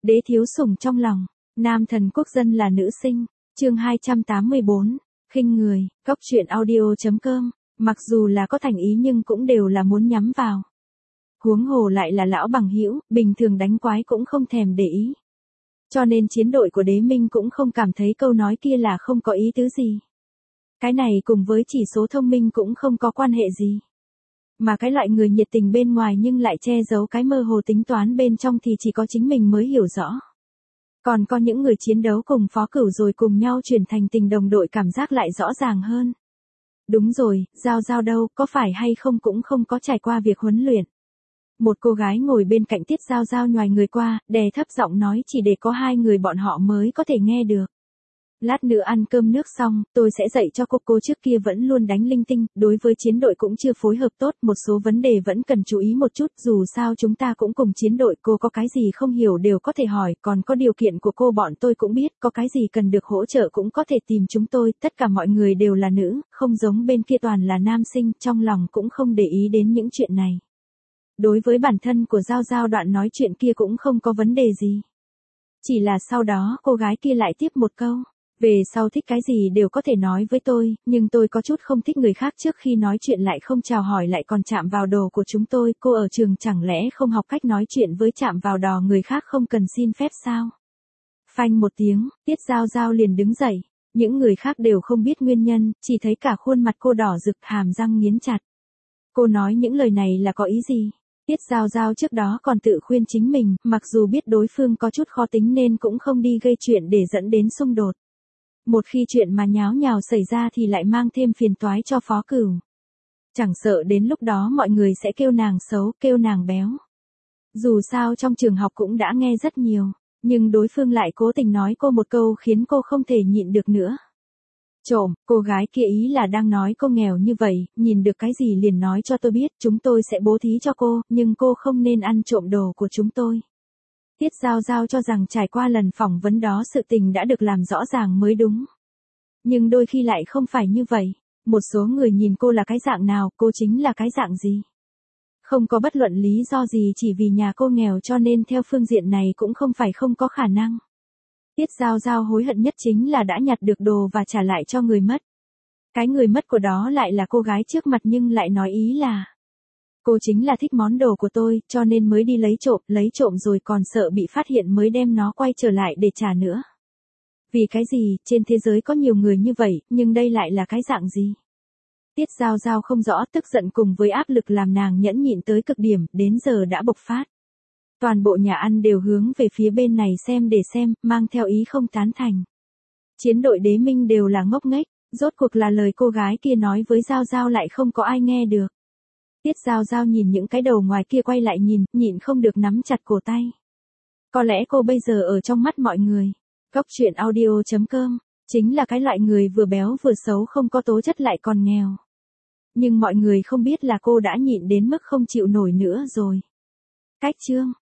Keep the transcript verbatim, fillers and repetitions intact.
Đế thiếu sủng trong lòng, nam thần quốc dân là nữ sinh, chương hai trăm tám mươi bốn, khinh người, góc truyện audio.com, mặc dù là có thành ý nhưng cũng đều là muốn nhắm vào. Huống hồ lại là lão bằng hữu, bình thường đánh quái cũng không thèm để ý. Cho nên chiến đội của Đế Minh cũng không cảm thấy câu nói kia là không có ý tứ gì. Cái này cùng với chỉ số thông minh cũng không có quan hệ gì. Mà cái loại người nhiệt tình bên ngoài nhưng lại che giấu cái mơ hồ tính toán bên trong thì chỉ có chính mình mới hiểu rõ. Còn có những người chiến đấu cùng Phó Cửu rồi cùng nhau chuyển thành tình đồng đội cảm giác lại rõ ràng hơn. Đúng rồi, Giao Giao đâu, có phải hay không cũng không có trải qua việc huấn luyện. Một cô gái ngồi bên cạnh Tiết Giao Giao nhoài người qua, đè thấp giọng nói chỉ để có hai người bọn họ mới có thể nghe được. Lát nữa ăn cơm nước xong, tôi sẽ dạy cho cô. Cô trước kia vẫn luôn đánh linh tinh, đối với chiến đội cũng chưa phối hợp tốt, một số vấn đề vẫn cần chú ý một chút, dù sao chúng ta cũng cùng chiến đội, cô có cái gì không hiểu đều có thể hỏi, còn có điều kiện của cô bọn tôi cũng biết, có cái gì cần được hỗ trợ cũng có thể tìm chúng tôi, tất cả mọi người đều là nữ, không giống bên kia toàn là nam sinh, trong lòng cũng không để ý đến những chuyện này. Đối với bản thân của Giao Giao đoạn nói chuyện kia cũng không có vấn đề gì. Chỉ là sau đó cô gái kia lại tiếp một câu. Về sau thích cái gì đều có thể nói với tôi, nhưng tôi có chút không thích người khác trước khi nói chuyện lại không chào hỏi lại còn chạm vào đồ của chúng tôi. Cô ở trường chẳng lẽ không học cách nói chuyện với chạm vào đò người khác không cần xin phép sao? Phanh một tiếng, Tiết Giao Giao liền đứng dậy. Những người khác đều không biết nguyên nhân, chỉ thấy cả khuôn mặt cô đỏ rực hàm răng nghiến chặt. Cô nói những lời này là có ý gì? Tiết Giao Giao trước đó còn tự khuyên chính mình, mặc dù biết đối phương có chút khó tính nên cũng không đi gây chuyện để dẫn đến xung đột. Một khi chuyện mà nháo nhào xảy ra thì lại mang thêm phiền toái cho Phó Cửu. Chẳng sợ đến lúc đó mọi người sẽ kêu nàng xấu, kêu nàng béo. Dù sao trong trường học cũng đã nghe rất nhiều, nhưng đối phương lại cố tình nói cô một câu khiến cô không thể nhịn được nữa. Trộm, cô gái kia ý là đang nói cô nghèo như vậy, nhìn được cái gì liền nói cho tôi biết, chúng tôi sẽ bố thí cho cô, nhưng cô không nên ăn trộm đồ của chúng tôi. Tiết Giao Giao cho rằng trải qua lần phỏng vấn đó sự tình đã được làm rõ ràng mới đúng. Nhưng đôi khi lại không phải như vậy. Một số người nhìn cô là cái dạng nào, cô chính là cái dạng gì. Không có bất luận lý do gì chỉ vì nhà cô nghèo cho nên theo phương diện này cũng không phải không có khả năng. Tiết Giao Giao hối hận nhất chính là đã nhặt được đồ và trả lại cho người mất. Cái người mất của đó lại là cô gái trước mặt nhưng lại nói ý là cô chính là thích món đồ của tôi, cho nên mới đi lấy trộm, lấy trộm rồi còn sợ bị phát hiện mới đem nó quay trở lại để trả nữa. Vì cái gì, trên thế giới có nhiều người như vậy, nhưng đây lại là cái dạng gì? Tiết Giao Giao không rõ, tức giận cùng với áp lực làm nàng nhẫn nhịn tới cực điểm, đến giờ đã bộc phát. Toàn bộ nhà ăn đều hướng về phía bên này xem để xem, mang theo ý không tán thành. Chiến đội Đế Minh đều là ngốc nghếch, rốt cuộc là lời cô gái kia nói với Giao Giao lại không có ai nghe được. Tiết Giao Giao nhìn những cái đầu ngoài kia quay lại nhìn, nhịn không được nắm chặt cổ tay. Có lẽ cô bây giờ ở trong mắt mọi người, góc truyện audio.com, chính là cái loại người vừa béo vừa xấu không có tố chất lại còn nghèo. Nhưng mọi người không biết là cô đã nhịn đến mức không chịu nổi nữa rồi. Cách chương